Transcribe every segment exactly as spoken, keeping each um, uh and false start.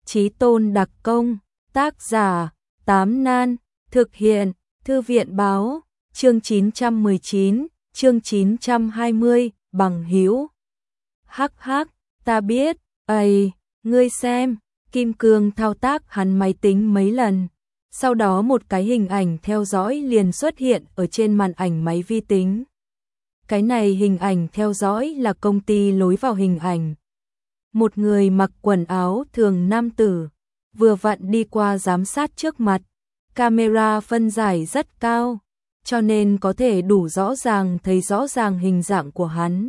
Chí tôn đặc công, tác giả, Tám Nan, thực hiện, Thư viện báo, chương chín trăm mười chín, chương chín trăm hai mươi, bằng hữu. Hắc hắc, ta biết, ầy, ngươi xem, Kim Cương thao tác hắn máy tính mấy lần. Sau đó một cái hình ảnh theo dõi liền xuất hiện ở trên màn ảnh máy vi tính. Cái này hình ảnh theo dõi là công ty lối vào hình ảnh. Một người mặc quần áo thường nam tử, vừa vặn đi qua giám sát trước mặt. Camera phân giải rất cao, cho nên có thể đủ rõ ràng thấy rõ ràng hình dạng của hắn.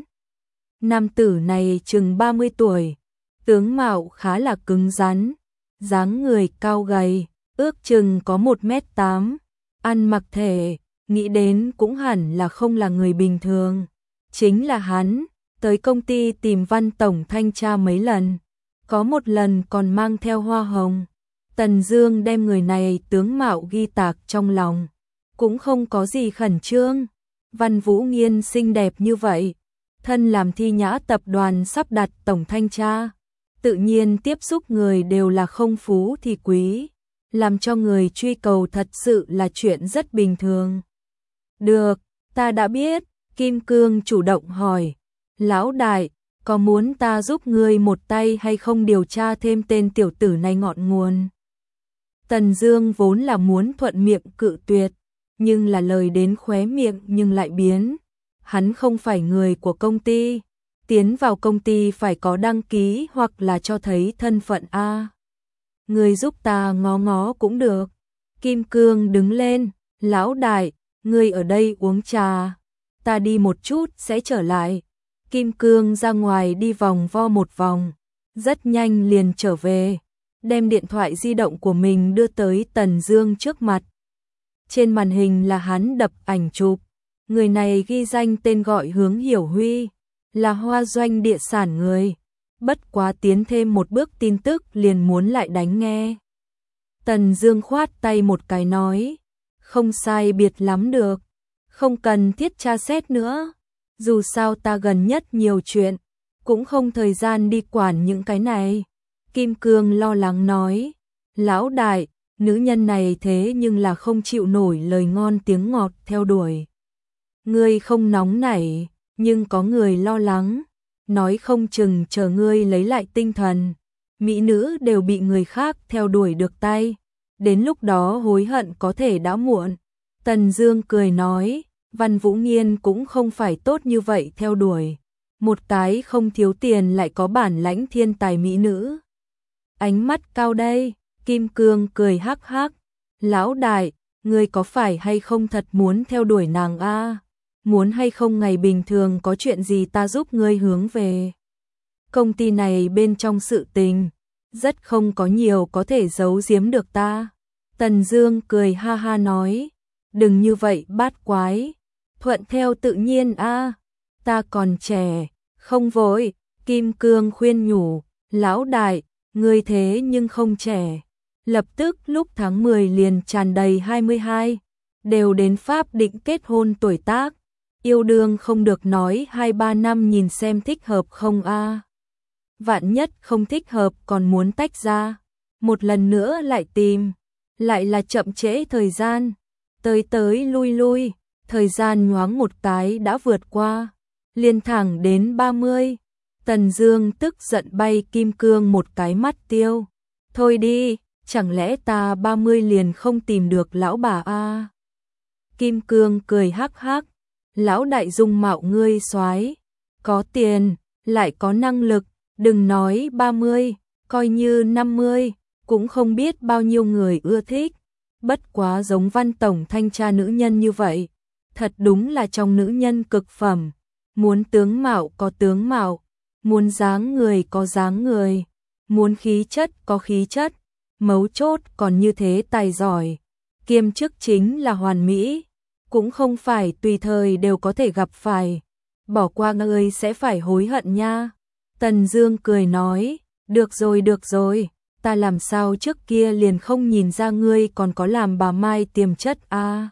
Nam tử này chừng ba mươi tuổi, tướng mạo khá là cứng rắn, dáng người cao gầy, ước chừng có một mét tám, ăn mặc thể, nghĩ đến cũng hẳn là không là người bình thường. Chính là hắn, tới công ty tìm Văn tổng thanh tra mấy lần, có một lần còn mang theo hoa hồng. Tần Dương đem người này tướng mạo ghi tạc trong lòng, cũng không có gì khẩn trương. Văn Vũ Nghiên xinh đẹp như vậy, thân làm Thi Nhã tập đoàn sắp đặt tổng thanh tra, tự nhiên tiếp xúc người đều là không phú thì quý, làm cho người truy cầu thật sự là chuyện rất bình thường. Được, ta đã biết. Kim Cương chủ động hỏi, lão đại, có muốn ta giúp ngươi một tay hay không điều tra thêm tên tiểu tử này ngọn nguồn? Tần Dương vốn là muốn thuận miệng cự tuyệt, nhưng là lời đến khóe miệng nhưng lại biến. Hắn không phải người của công ty, tiến vào công ty phải có đăng ký hoặc là cho thấy thân phận a. Ngươi giúp ta ngó ngó cũng được. Kim Cương đứng lên, lão đại, ngươi ở đây uống trà, ta đi một chút sẽ trở lại. Kim Cương ra ngoài đi vòng vo một vòng, rất nhanh liền trở về, đem điện thoại di động của mình đưa tới Tần Dương trước mặt. Trên màn hình là hắn đập ảnh chụp, người này ghi danh tên gọi Hướng Hiểu Huy, là Hoa Doanh địa sản người. Bất quá tiến thêm một bước tin tức liền muốn lại đánh nghe. Tần Dương khoát tay một cái nói, không sai biệt lắm được, không cần thiết tra xét nữa. Dù sao ta gần nhất nhiều chuyện, cũng không thời gian đi quản những cái này. Kim Cương lo lắng nói, lão đại, nữ nhân này thế nhưng là không chịu nổi lời ngon tiếng ngọt theo đuổi. Ngươi không nóng nảy, nhưng có người lo lắng, nói không chừng chờ ngươi lấy lại tinh thần, mỹ nữ đều bị người khác theo đuổi được tay, đến lúc đó hối hận có thể đã muộn. Tần Dương cười nói, Văn Vũ Nghiên cũng không phải tốt như vậy theo đuổi, một cái không thiếu tiền lại có bản lãnh thiên tài mỹ nữ. Ánh mắt cao đây. Kim Cương cười hắc hắc, lão đại, ngươi có phải hay không thật muốn theo đuổi nàng a? Muốn hay không ngày bình thường có chuyện gì ta giúp ngươi hướng về. Công ty này bên trong sự tình, rất không có nhiều có thể giấu giếm được ta. Tần Dương cười ha ha nói, đừng như vậy bát quái, thuận theo tự nhiên a, ta còn trẻ, không vội. Kim Cương khuyên nhủ, lão đại, ngươi thế nhưng không trẻ. Lập tức lúc tháng mười liền tràn đầy hai mươi hai, đều đến pháp định kết hôn tuổi tác, yêu đương không được nói hai ba năm nhìn xem thích hợp không a. Vạn nhất không thích hợp còn muốn tách ra, một lần nữa lại tìm, lại là chậm trễ thời gian, tới tới lui lui, thời gian nhoáng một cái đã vượt qua, liền thẳng đến ba mươi. Tần Dương tức giận bay Kim Cương một cái mắt tiêu, thôi đi. Chẳng lẽ ta ba mươi liền không tìm được lão bà a? Kim Cương cười hắc hắc, lão đại dung mạo ngươi soái, có tiền, lại có năng lực, đừng nói ba mươi, coi như năm mươi, cũng không biết bao nhiêu người ưa thích. Bất quá giống Văn tổng thanh tra nữ nhân như vậy, thật đúng là trong nữ nhân cực phẩm, muốn tướng mạo có tướng mạo, muốn dáng người có dáng người, muốn khí chất có khí chất. Mấu chốt còn như thế tài giỏi, kiêm chức chính là hoàn mỹ, cũng không phải tùy thời đều có thể gặp phải, bỏ qua ngươi sẽ phải hối hận nha. Tần Dương cười nói, được rồi được rồi, ta làm sao trước kia liền không nhìn ra ngươi còn có làm bà Mai tiềm chất a. À?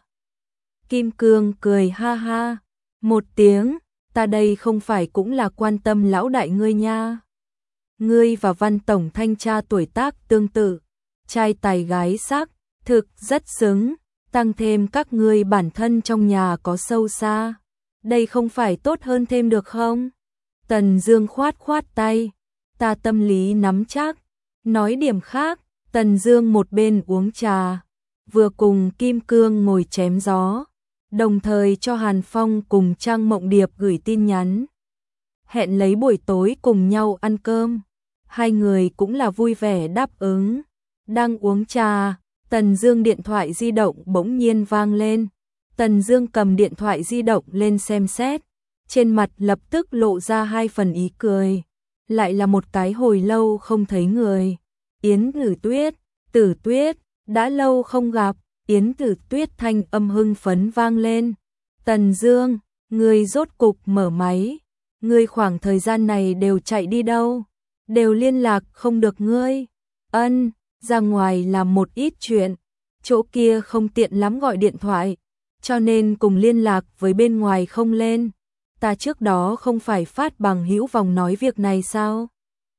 Kim Cương cười ha ha, một tiếng, ta đây không phải cũng là quan tâm lão đại ngươi nha. ngươi và Văn tổng thanh tra tuổi tác tương tự, trai tài gái sắc, thực rất xứng, tăng thêm các ngươi bản thân trong nhà có sâu xa, đây không phải tốt hơn thêm được không? Tần Dương khoát khoát tay, ta tâm lý nắm chắc, nói điểm khác. Tần Dương một bên uống trà, vừa cùng Kim Cương ngồi chém gió, đồng thời cho Hàn Phong cùng Trang Mộng Điệp gửi tin nhắn, hẹn lấy buổi tối cùng nhau ăn cơm. Hai người cũng là vui vẻ đáp ứng. Đang uống trà, Tần Dương điện thoại di động bỗng nhiên vang lên. Tần Dương cầm điện thoại di động lên xem xét, trên mặt lập tức lộ ra hai phần ý cười, lại là một cái hồi lâu không thấy người. Yến Tử Tuyết, Tử Tuyết, đã lâu không gặp. Yến Tử Tuyết thanh âm hưng phấn vang lên. Tần Dương, ngươi rốt cục mở máy, ngươi khoảng thời gian này đều chạy đi đâu? Đều liên lạc không được ngươi. Ân, ra ngoài làm một ít chuyện, chỗ kia không tiện lắm gọi điện thoại, cho nên cùng liên lạc với bên ngoài không lên. Ta trước đó không phải phát bằng hữu vòng nói việc này sao?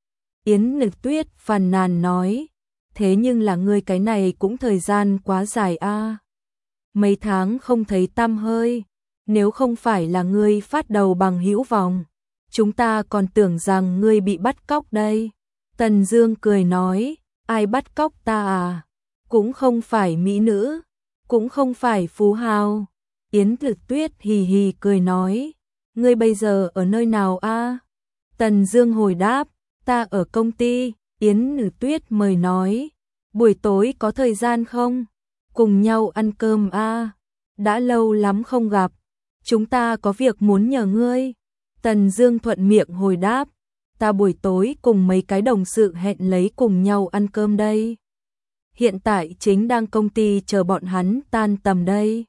Yến Tử Tuyết phàn nàn nói, thế nhưng là ngươi cái này cũng thời gian quá dài a. À. Mấy tháng không thấy tăm hơi, nếu không phải là ngươi phát đầu bằng hữu vòng, chúng ta còn tưởng rằng ngươi bị bắt cóc đây. Tần Dương cười nói, ai bắt cóc ta à? Cũng không phải mỹ nữ, cũng không phải phú hào. Yến Tử Tuyết hì hì cười nói, ngươi bây giờ ở nơi nào a? À? Tần Dương hồi đáp, ta ở công ty. Yến Tử Tuyết mời nói, buổi tối có thời gian không? Cùng nhau ăn cơm a. À? Đã lâu lắm không gặp, chúng ta có việc muốn nhờ ngươi. Tần Dương thuận miệng hồi đáp, ta buổi tối cùng mấy cái đồng sự hẹn lấy cùng nhau ăn cơm đây. Hiện tại chính đang công ty chờ bọn hắn tan tầm đây.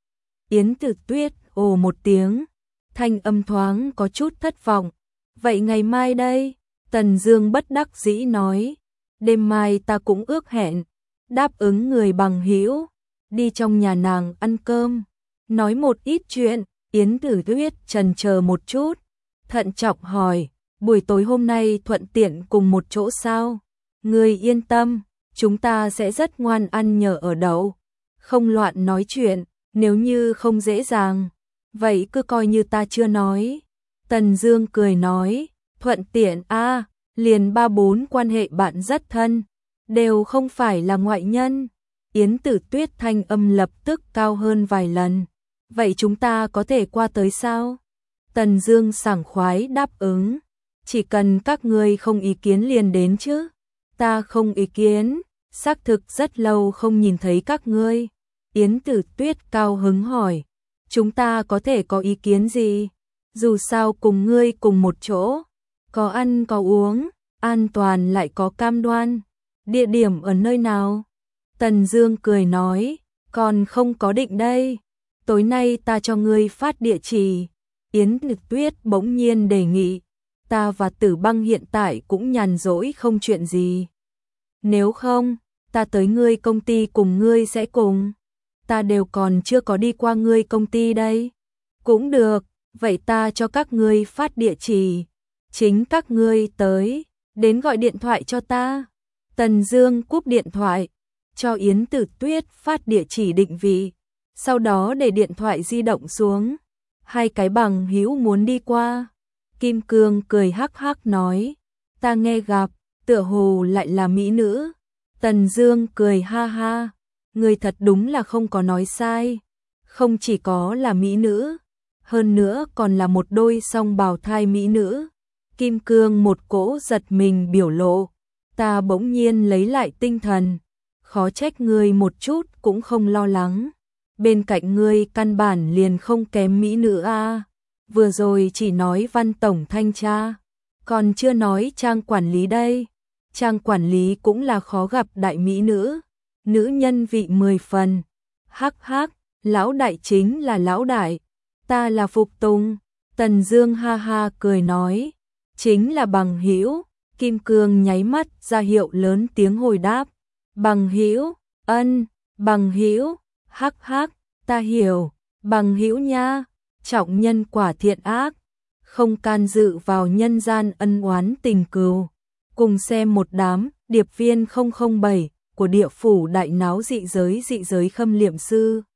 Yến Tử Tuyết ồ một tiếng, thanh âm thoáng có chút thất vọng. Vậy ngày mai đây? Tần Dương bất đắc dĩ nói, đêm mai ta cũng ước hẹn, đáp ứng người bằng hữu, đi trong nhà nàng ăn cơm, nói một ít chuyện. Yến Tử Tuyết chần chờ một chút, thận trọng hỏi, buổi tối hôm nay thuận tiện cùng một chỗ sao? Ngươi yên tâm, chúng ta sẽ rất ngoan ăn nhờ ở đậu, không loạn nói chuyện, nếu như không dễ dàng, vậy cứ coi như ta chưa nói. Tần Dương cười nói, thuận tiện a, à, liền ba bốn quan hệ bạn rất thân, đều không phải là ngoại nhân. Yến Tử Tuyết thanh âm lập tức cao hơn vài lần. Vậy chúng ta có thể qua tới sao? Tần Dương sảng khoái đáp ứng, chỉ cần các ngươi không ý kiến liền đến chứ. Ta không ý kiến, xác thực rất lâu không nhìn thấy các ngươi. Yến Tử Tuyết cao hứng hỏi, chúng ta có thể có ý kiến gì? Dù sao cùng ngươi cùng một chỗ, có ăn có uống, an toàn lại có cam đoan. Địa điểm ở nơi nào? Tần Dương cười nói, còn không có định đây. Tối nay ta cho ngươi phát địa chỉ. Yến Tử Tuyết bỗng nhiên đề nghị, ta và Tử Băng hiện tại cũng nhàn rỗi không chuyện gì. Nếu không, ta tới ngươi công ty cùng ngươi sẽ cùng. Ta đều còn chưa có đi qua ngươi công ty đây. Cũng được, vậy ta cho các ngươi phát địa chỉ. Chính các ngươi tới, đến gọi điện thoại cho ta. Tần Dương cúp điện thoại, cho Yến Tử Tuyết phát địa chỉ định vị, sau đó để điện thoại di động xuống. Hai cái bằng hữu muốn đi qua. Kim Cương cười hắc hắc nói, ta nghe gặp, tựa hồ lại là mỹ nữ. Tần Dương cười ha ha, người thật đúng là không có nói sai, không chỉ có là mỹ nữ, hơn nữa còn là một đôi song bào thai mỹ nữ. Kim Cương một cỗ giật mình biểu lộ, ta bỗng nhiên lấy lại tinh thần, khó trách ngươi một chút cũng không lo lắng. Bên cạnh ngươi căn bản liền không kém mỹ nữ a. Vừa rồi chỉ nói Văn tổng thanh tra, còn chưa nói Trang quản lý đây. Trang quản lý cũng là khó gặp đại mỹ nữ, nữ nhân vị mười phần. Hắc hắc, lão đại chính là lão đại, ta là phục tùng. Tần Dương ha ha cười nói, chính là bằng hữu. Kim Cương nháy mắt ra hiệu lớn tiếng hồi đáp, bằng hữu, ân, bằng hữu. Hắc hắc, ta hiểu, bằng hữu nha, trọng nhân quả thiện ác, không can dự vào nhân gian ân oán tình cừu. Cùng xem một đám điệp viên không không bảy của địa phủ đại náo dị giới dị giới khâm liệm sư.